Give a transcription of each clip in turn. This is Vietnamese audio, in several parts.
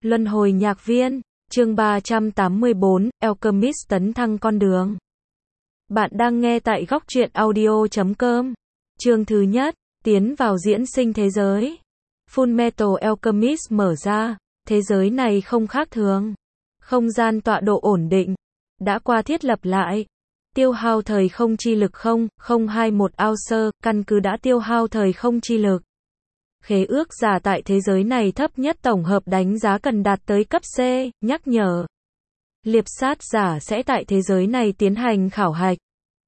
Luân hồi nhạc viên, chương 384, Alchemist tấn thăng con đường. Bạn đang nghe tại góc truyện audio.com. Chương thứ nhất, tiến vào diễn sinh thế giới. Fullmetal Alchemist mở ra, thế giới này không khác thường. Không gian tọa độ ổn định, đã qua thiết lập lại. Tiêu hao thời không chi lực 0,021 ounce, căn cứ đã tiêu hao thời không chi lực. Khế ước giả tại thế giới này thấp nhất tổng hợp đánh giá cần đạt tới cấp C, nhắc nhở. Liệp sát giả sẽ tại thế giới này tiến hành khảo hạch.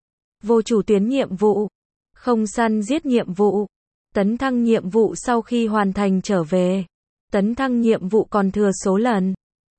Vô chủ tuyến nhiệm vụ. Không săn giết nhiệm vụ. Tấn thăng nhiệm vụ sau khi hoàn thành trở về. Tấn thăng nhiệm vụ còn thừa số lần.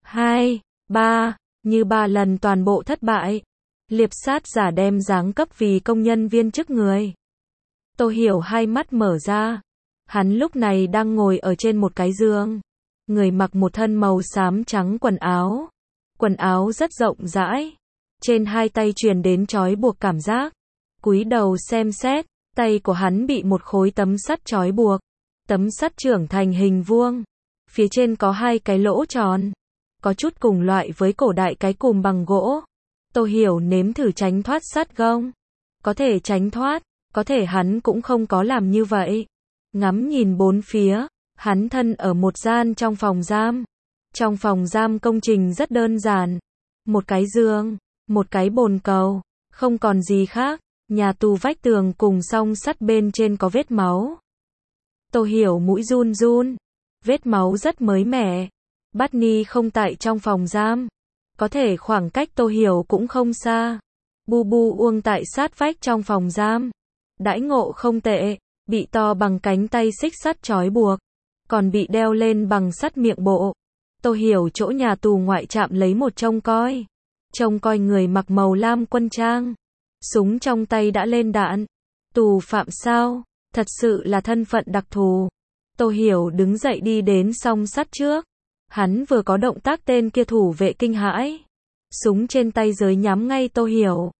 2, 3, như 3 lần toàn bộ thất bại. Liệp sát giả đem giáng cấp vì công nhân viên chức người. Tô Hiểu hai mắt mở ra. Hắn lúc này đang ngồi ở trên một cái giường. Người mặc một thân màu xám trắng quần áo. Quần áo rất rộng rãi. Trên hai tay truyền đến trói buộc cảm giác. Cúi đầu xem xét, tay của hắn bị một khối tấm sắt trói buộc. Tấm sắt trưởng thành hình vuông. Phía trên có hai cái lỗ tròn. Có chút cùng loại với cổ đại cái cùm bằng gỗ. Tô Hiểu nếm thử tránh thoát sắt gông. Có thể tránh thoát, có thể hắn cũng không có làm như vậy. Ngắm nhìn bốn phía, hắn thân ở một gian trong phòng giam. Trong phòng giam công trình rất đơn giản. Một cái giường, một cái bồn cầu, không còn gì khác. Nhà tù vách tường cùng song sắt bên trên có vết máu. Tô Hiểu mũi run run. Vết máu rất mới mẻ. Barney không tại trong phòng giam. Có thể khoảng cách Tô Hiểu cũng không xa. Bu Bu uông tại sát vách trong phòng giam. Đãi ngộ không tệ. Bị to bằng cánh tay xích sắt trói buộc, còn bị đeo lên bằng sắt miệng bộ. Tô Hiểu chỗ nhà tù ngoại trạm lấy một trông coi. Trông coi người mặc màu lam quân trang. Súng trong tay đã lên đạn. Tù phạm sao? Thật sự là thân phận đặc thù. Tô Hiểu đứng dậy đi đến song sắt trước. Hắn vừa có động tác tên kia thủ vệ kinh hãi. Súng trên tay giới nhắm ngay Tô Hiểu.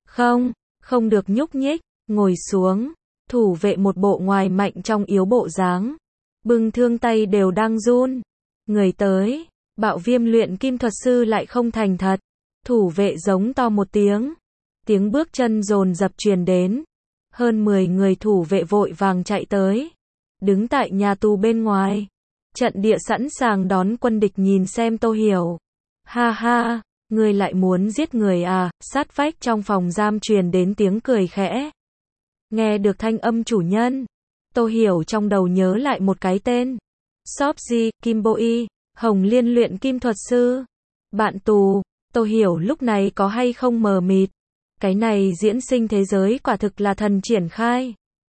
Không được nhúc nhích, ngồi xuống. Thủ vệ một bộ ngoài mạnh trong yếu bộ dáng. Bưng thương tay đều đang run. Người tới, Bạo Viêm luyện kim thuật sư lại không thành thật. Thủ vệ giống to một tiếng. Tiếng bước chân dồn dập truyền đến. Hơn 10 người thủ vệ vội vàng chạy tới. Đứng tại nhà tù bên ngoài. Trận địa sẵn sàng đón quân địch nhìn xem Tô Hiểu. Ha ha, ngươi lại muốn giết người à? Sát vách trong phòng giam truyền đến tiếng cười khẽ. Nghe được thanh âm chủ nhân, Tô Hiểu trong đầu nhớ lại một cái tên. Sopji, Kimboi, Hồng Liên luyện kim thuật sư. Bạn tù, Tô Hiểu lúc này có hay không mờ mịt. Cái này diễn sinh thế giới quả thực là thần triển khai.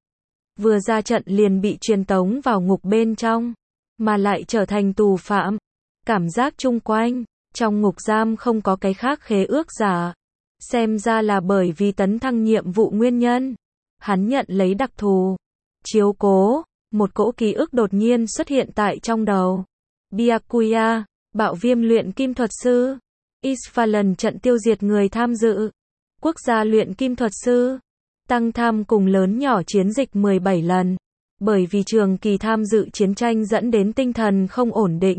Vừa ra trận liền bị truyền tống vào ngục bên trong, mà lại trở thành tù phạm. Cảm giác chung quanh, trong ngục giam không có cái khác khế ước giả. Xem ra là bởi vì tấn thăng nhiệm vụ nguyên nhân. Hắn nhận lấy đặc thù. Chiếu cố, một cỗ ký ức đột nhiên xuất hiện tại trong đầu. Byakuya, Bạo Viêm luyện kim thuật sư. Isfalan trận tiêu diệt người tham dự. Quốc gia luyện kim thuật sư. Tăng tham cùng lớn nhỏ chiến dịch 17 lần. Bởi vì trường kỳ tham dự chiến tranh dẫn đến tinh thần không ổn định.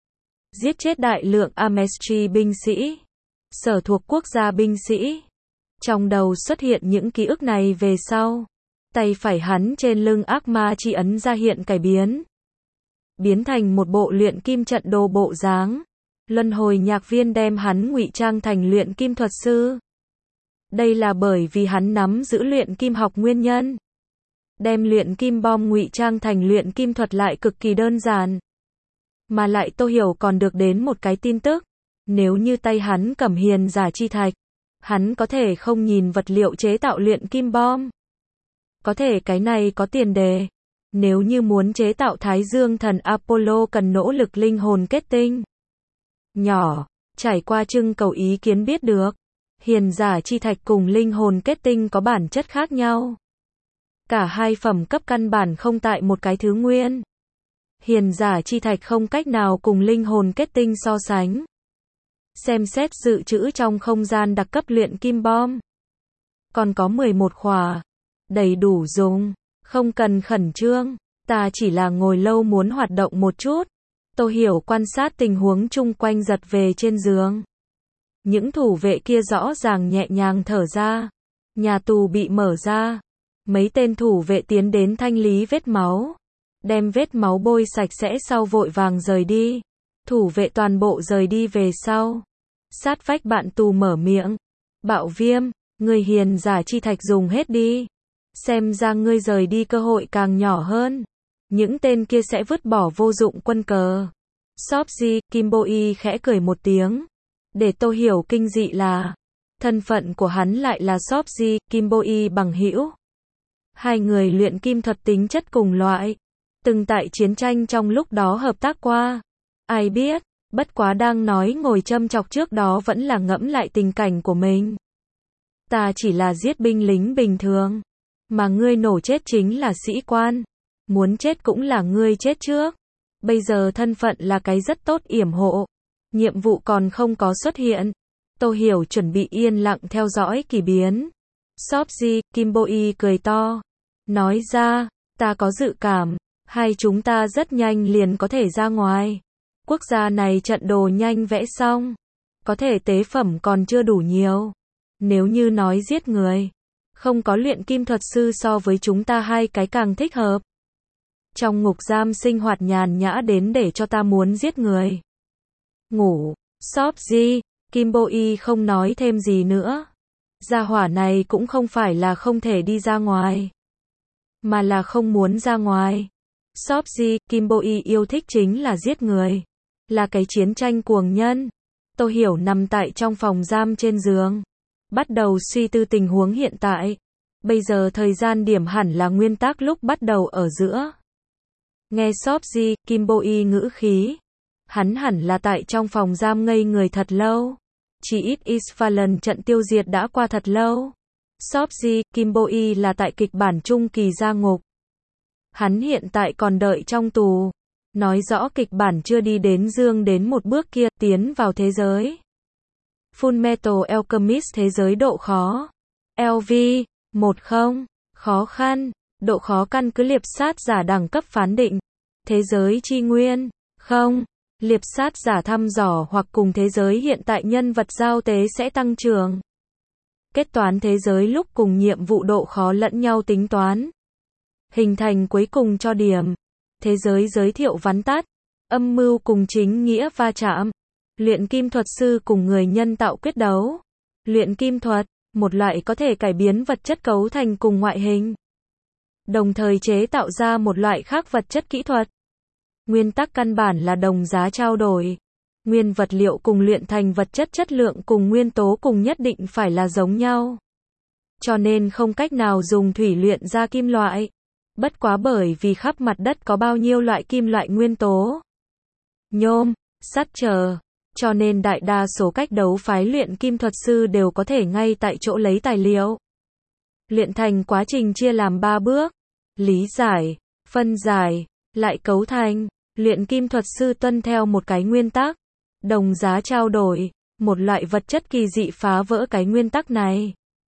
Giết chết đại lượng Amestri binh sĩ. Sở thuộc quốc gia binh sĩ. Trong đầu xuất hiện những ký ức này về sau. Tay phải hắn trên lưng ác ma chi ấn ra hiện cải biến. Biến thành một bộ luyện kim trận đồ bộ dáng. Luân hồi nhạc viên đem hắn ngụy trang thành luyện kim thuật sư. Đây là bởi vì hắn nắm giữ luyện kim học nguyên nhân. Đem luyện kim bom ngụy trang thành luyện kim thuật lại cực kỳ đơn giản. Mà lại Tô Hiểu còn được đến một cái tin tức. Nếu như tay hắn cầm hiền giả chi thạch, hắn có thể không nhìn vật liệu chế tạo luyện kim bom. Có thể cái này có tiền đề. Nếu như muốn chế tạo Thái Dương thần Apollo cần nỗ lực linh hồn kết tinh. Nhỏ, trải qua trưng cầu ý kiến biết được. Hiền giả chi thạch cùng linh hồn kết tinh có bản chất khác nhau. Cả hai phẩm cấp căn bản không tại một cái thứ nguyên. Hiền giả chi thạch không cách nào cùng linh hồn kết tinh so sánh. Xem xét dự trữ trong không gian đặc cấp luyện kim bom. Còn có 11 khỏa. Đầy đủ dùng. Không cần khẩn trương. Ta chỉ là ngồi lâu muốn hoạt động một chút. Tô Hiểu quan sát tình huống chung quanh giật về trên giường. Những thủ vệ kia rõ ràng nhẹ nhàng thở ra. Nhà tù bị mở ra. Mấy tên thủ vệ tiến đến thanh lý vết máu. Đem vết máu bôi sạch sẽ sau vội vàng rời đi. Thủ vệ toàn bộ rời đi về sau. Sát vách bạn tù mở miệng. Bạo Viêm, người hiền giả chi thạch dùng hết đi. Xem ra ngươi rời đi cơ hội càng nhỏ hơn. Những tên kia sẽ vứt bỏ vô dụng quân cờ. Sopji, Kim Boi khẽ cười một tiếng. Để Tô Hiểu kinh dị là, thân phận của hắn lại là Sopji, Kim Boi bằng hữu. Hai người luyện kim thuật tính chất cùng loại. Từng tại chiến tranh trong lúc đó hợp tác qua. Ai biết, bất quá đang nói ngồi châm chọc trước đó vẫn là ngẫm lại tình cảnh của mình. Ta chỉ là giết binh lính bình thường. Mà ngươi nổ chết chính là sĩ quan. Muốn chết cũng là ngươi chết trước. Bây giờ thân phận là cái rất tốt yểm hộ. Nhiệm vụ còn không có xuất hiện. Tô Hiểu chuẩn bị yên lặng theo dõi kỳ biến. Sopji, Kim Boi cười to. Nói ra, ta có dự cảm. Hai chúng ta rất nhanh liền có thể ra ngoài. Quốc gia này trận đồ nhanh vẽ xong. Có thể tế phẩm còn chưa đủ nhiều. Nếu như nói giết người, không có luyện kim thuật sư so với chúng ta hai cái càng thích hợp. Trong ngục giam sinh hoạt nhàn nhã đến để cho ta muốn giết người. Ngủ, Sopji, Kim Boi không nói thêm gì nữa. Gia hỏa này cũng không phải là không thể đi ra ngoài, mà là không muốn ra ngoài. Sopji, Kim Boi yêu thích chính là giết người. Là cái chiến tranh cuồng nhân. Tô Hiểu nằm tại trong phòng giam trên giường. Bắt đầu suy tư tình huống hiện tại. Bây giờ thời gian điểm hẳn là nguyên tắc lúc bắt đầu ở giữa. Nghe Sopji, Kim Boi ngữ khí. Hắn hẳn là tại trong phòng giam ngây người thật lâu. Chỉ ít Isfalen trận tiêu diệt đã qua thật lâu. Sopji, Kim Boi là tại kịch bản trung kỳ gia ngục. Hắn hiện tại còn đợi trong tù. Nói rõ kịch bản chưa đi đến một bước kia, tiến vào thế giới. Fullmetal Alchemist thế giới độ khó. LV 10. Khó khăn. Độ khó căn cứ liệp sát giả đẳng cấp phán định. Thế giới chi nguyên. 0. Liệp sát giả thăm dò hoặc cùng thế giới hiện tại nhân vật giao tế sẽ tăng trưởng. Kết toán thế giới lúc cùng nhiệm vụ độ khó lẫn nhau tính toán. Hình thành cuối cùng cho điểm. Thế giới giới thiệu vắn tắt. Âm mưu cùng chính nghĩa va chạm. Luyện kim thuật sư cùng người nhân tạo quyết đấu. Luyện kim thuật, một loại có thể cải biến vật chất cấu thành cùng ngoại hình. Đồng thời chế tạo ra một loại khác vật chất kỹ thuật. Nguyên tắc căn bản là đồng giá trao đổi. Nguyên vật liệu cùng luyện thành vật chất chất lượng cùng nguyên tố cùng nhất định phải là giống nhau. Cho nên không cách nào dùng thủy luyện ra kim loại. Bất quá bởi vì khắp mặt đất có bao nhiêu loại kim loại nguyên tố. Nhôm, sắt chờ. Cho nên đại đa số cách đấu phái luyện kim thuật sư đều có thể ngay tại chỗ lấy tài liệu. Luyện thành quá trình chia làm 3 bước. Lý giải, phân giải, lại cấu thành. Luyện kim thuật sư tuân theo một cái nguyên tắc. Đồng giá trao đổi, một loại vật chất kỳ dị phá vỡ cái nguyên tắc này.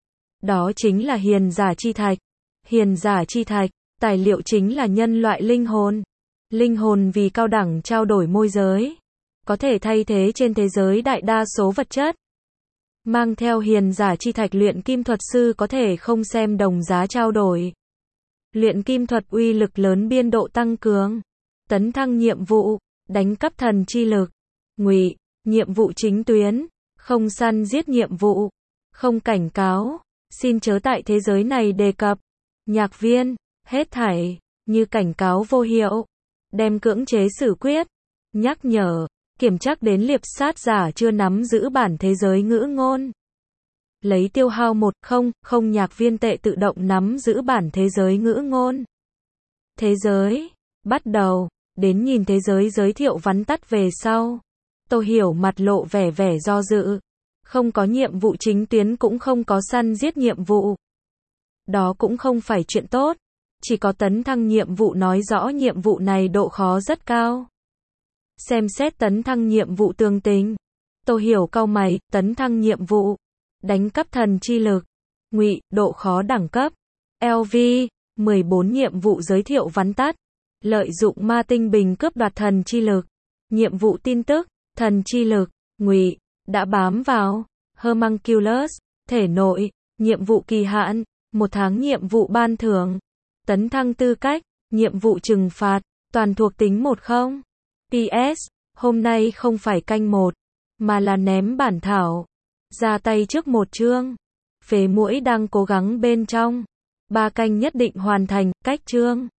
Đó chính là hiền giả chi thạch. Hiền giả chi thạch, tài liệu chính là nhân loại linh hồn. Linh hồn vì cao đẳng trao đổi môi giới. Có thể thay thế trên thế giới đại đa số vật chất. Mang theo hiền giả chi thạch luyện kim thuật sư có thể không xem đồng giá trao đổi. Luyện kim thuật uy lực lớn biên độ tăng cường. Tấn thăng nhiệm vụ, đánh cắp thần chi lực. Ngụy, nhiệm vụ chính tuyến. Không săn giết nhiệm vụ. Không cảnh cáo. Xin chớ tại thế giới này đề cập. Nhạc viên, hết thảy, như cảnh cáo vô hiệu. Đem cưỡng chế xử quyết. Nhắc nhở. Kiểm tra đến liệp sát giả chưa nắm giữ bản thế giới ngữ ngôn. Lấy tiêu hao 100 nhạc viên tệ tự động nắm giữ bản thế giới ngữ ngôn. Thế giới. Bắt đầu. Đến nhìn thế giới giới thiệu vắn tắt về sau. Tô Hiểu mặt lộ vẻ do dự. Không có nhiệm vụ chính tuyến cũng không có săn giết nhiệm vụ. Đó cũng không phải chuyện tốt. Chỉ có tấn thăng nhiệm vụ nói rõ nhiệm vụ này độ khó rất cao. Xem xét tấn thăng nhiệm vụ tường tính. Tô Hiểu cau mày, tấn thăng nhiệm vụ. Đánh cắp thần chi lực. Ngụy, độ khó đẳng cấp. LV 14 nhiệm vụ giới thiệu vắn tắt. Lợi dụng ma tinh bình cướp đoạt thần chi lực. Nhiệm vụ tin tức, thần chi lực, ngụy, đã bám vào Homunculus, thể nội, nhiệm vụ kỳ hạn, 1 tháng nhiệm vụ ban thưởng, tấn thăng tư cách, nhiệm vụ trừng phạt, toàn thuộc tính 10. PS, hôm nay không phải canh 1, mà là ném bản thảo. Ra tay trước 1 chương. Phế muỗi đang cố gắng bên trong. 3 canh nhất định hoàn thành, cách chương.